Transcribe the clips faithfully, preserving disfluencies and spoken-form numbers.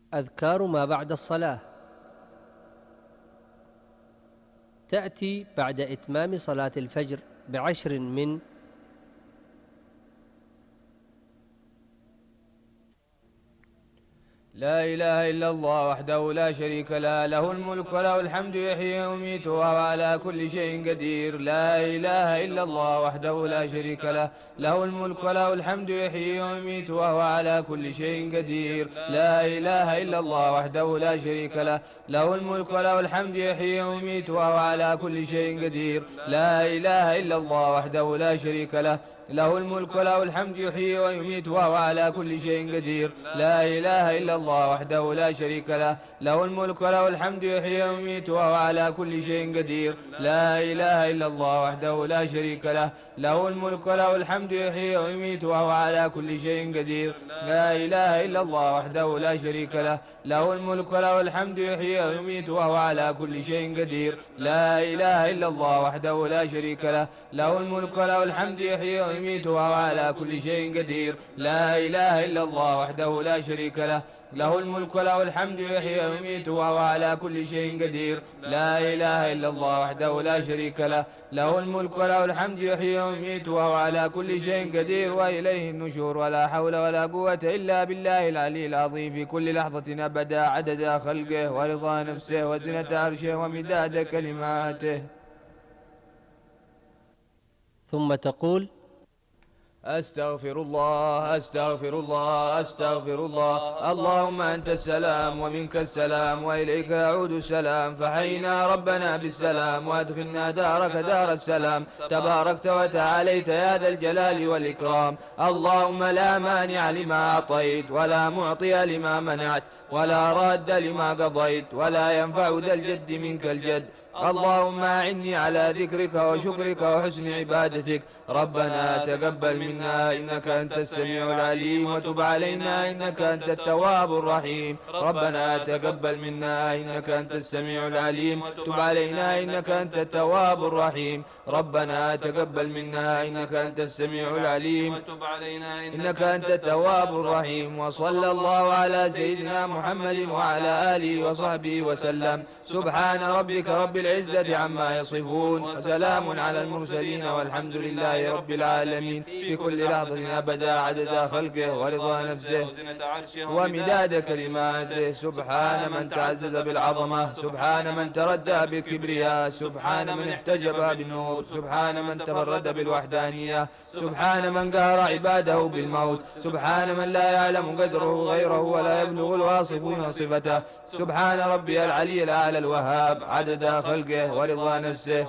أذكار ما بعد الصلاة تأتي بعد إتمام صلاة الفجر بعشر من لا إله إلا الله وحده لا شريك له له الملك وله الحمد يحيي ويميت وهو على كل شيء قدير. لا إله إلا الله وحده لا شريك له له الملك وله الحمد يحيي ويميت وهو على كل شيء قدير. لا إله إلا الله وحده لا شريك له له الملك وله الحمد يحيي ويميت وهو على كل شيء قدير. لا إله إلا الله وحده لا شريك له له الملك وله الحمد يحيي ويميت وهو على كل شيء قدير. لا إله إلا الله وحده لا شريك له له الملك وله الحمد يحيي ويميت وهو على كل شيء قدير. لا إله إلا الله وحده لا شريك له له الملك وله الحمد يحيي ويميت وهو على كل شيء قدير. لا إله إلا الله وحده لا شريك له له الملك وله الحمد يحيي ويميت وهو على كل شيء قدير. لا إله إلا الله وحده لا شريك له له الملك وله الحمد يحيي ويميت وهو على كل شيء قدير. لا إله إلا الله وحده لا شريك له له الملك وله الحمد يحيي ويميت وهو على كل شيء قدير. لا إله إلا الله وحده لا شريك له له الملك وله الحمد يحيي ويميت وهو على كل شيء قدير. وإليه النشور ولا حول ولا قوة إلا بالله العلي العظيم في كل لحظة أبدا عدد خلقه ورضا نفسه وزنة عرشه ومداد كلماته. ثم تقول أستغفر الله أستغفر الله أستغفر الله. اللهم أنت السلام ومنك السلام وإليك يعود السلام. فحينا ربنا بالسلام وأدخلنا دارك دار السلام. تباركت وتعاليت يا ذا الجلال والإكرام. اللهم لا مانع لما أعطيت ولا معطي لما منعت ولا راد لما قضيت ولا ينفع ذا الجد منك الجد. اللهم أعني على ذكرك وشكرك وحسن عبادتك. ربنا تقبل منا إنك أنت السميع العليم وتب علينا إنك أنت التواب الرحيم. ربنا تقبل منا إنك أنت السميع العليم وتب علينا إنك أنت التواب الرحيم. ربنا تقبل منا إنك أنت السميع العليم وتب علينا إنك أنت التواب الرحيم. وصلى الله على سيدنا محمد وعلى آله وصحبه وسلم. سبحان ربك رب العزة عما يصفون وسلام على المرسلين والحمد لله رب العالمين في كل لحظة أبدا عدد خلقه ورضا نفسه ومداد كلماته. سبحان من تعزز بالعظمة سبحان من تردى بالكبرياء سبحان من احتجب بالنور سبحان من تفرد بالوحدانية سبحان من قهر عباده بالموت سبحان من لا يعلم قدره غيره ولا يبلغ الواصفون صفته. سبحان ربي العلي الأعلى الوهاب عدد خلقه ورضا نفسه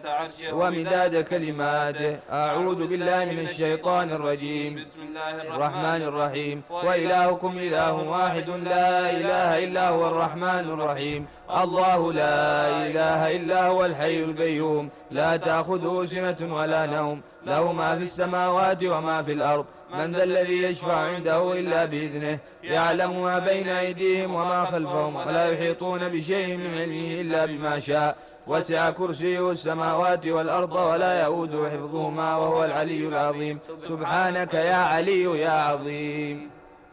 ومداد كلماته. أعوذ بالله من الشيطان الرجيم. بسم الله الرحمن الرحيم. وإلهكم إله واحد لا إله إلا هو الرحمن الرحيم. الله لا إله إلا هو الحي القيوم لا تأخذه سنة ولا نوم له ما في السماوات وما في الأرض. من ذا الذي يشفع عنده إلا بإذنه يعلم ما بين أيديهم وما خلفهم ولا يحيطون بشيء من علمه إلا بما شاء. وسع كرسيه السماوات والأرض ولا يؤوده حفظهما وهو العلي العظيم. سبحانك يا علي يا عظيم.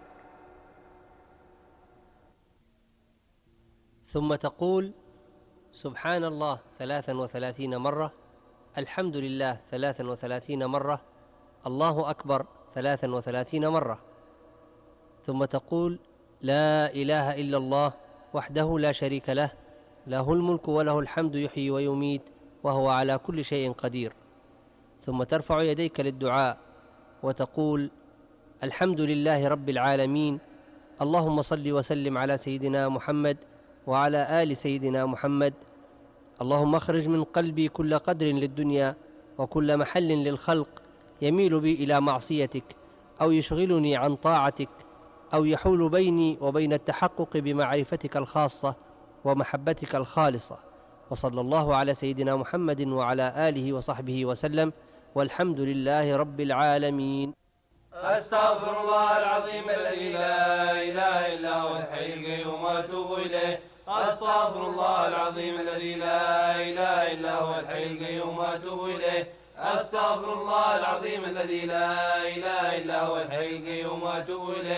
ثم تقول سبحان الله ثلاثا وثلاثين مرة الحمد لله ثلاثا وثلاثين مرة الله أكبر ثلاثا وثلاثين مرة. ثم تقول لا إله إلا الله وحده لا شريك له له الملك وله الحمد يحيي ويميت وهو على كل شيء قدير. ثم ترفع يديك للدعاء وتقول الحمد لله رب العالمين اللهم صل وسلم على سيدنا محمد وعلى آل سيدنا محمد. اللهم اخرج من قلبي كل قدر للدنيا وكل محل للخلق يميل بي إلى معصيتك أو يشغلني عن طاعتك أو يحول بيني وبين التحقق بمعرفتك الخاصة ومحبتك الخالصة. وصلى الله على سيدنا محمد وعلى آله وصحبه وسلم والحمد لله رب العالمين. أستغفر الله العظيم الذي لا إله إلا هو الحي القيوم وأتوب إليه. أستغفر الله العظيم الذي لا إله إلا هو الحي القيوم وأتوب إليه. أستغفر الله العظيم الذي لا إله إلا هو الحي القيوم وأتوب إليه.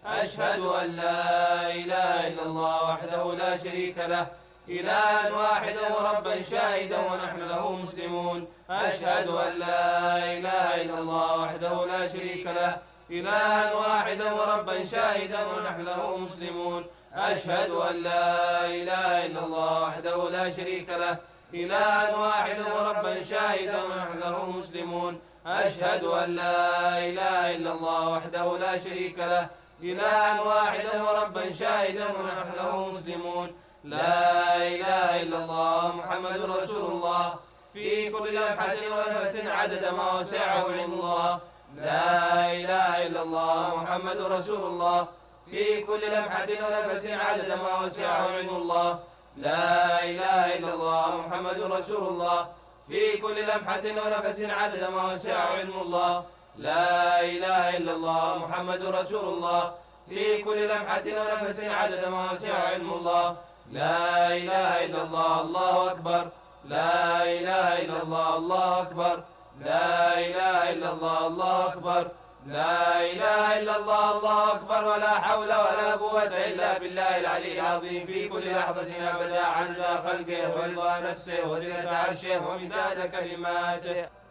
أشهد أن لا إله إلا الله وحده لا شريك له إلها واحدا وربا شاهدا ونحن له مسلمون. أشهد أن لا إله إلا الله وحده لا شريك له إلها واحدا وربا شاهدا ونحن له مسلمون. أشهد أن لا إله إلا الله وحده لا شريك له إلها واحدا وربا شاهدا ونحن له مسلمون. أشهد أن لا إله إلا الله وحده لا شريك له إلها واحدا وربا شاهدا ونحن له مسلمون. لا إله إلا الله محمد رسول الله في كل لمحة ونفس عدد ما وسعه علم الله. لا إله إلا الله محمد رسول الله في كل لمحة ونفس عدد ما وسعه علم الله. لا إله إلا الله محمد رسول الله في كل لمحة ونفس عدد ما وسعه علم الله. لا إله إلا الله محمد رسول الله في كل لمحة ونفس عدد ما وسعه علم الله. لا إله إلا الله الله أكبر. لا إله إلا الله الله أكبر. لا إله إلا الله الله أكبر. لا إله إلا الله الله أكبر. ولا حول ولا قوة إلا بالله العلي العظيم في كل لحظة أبدا عز خلقه ورضا نفسه وزنة عرشه ومداد كلماته.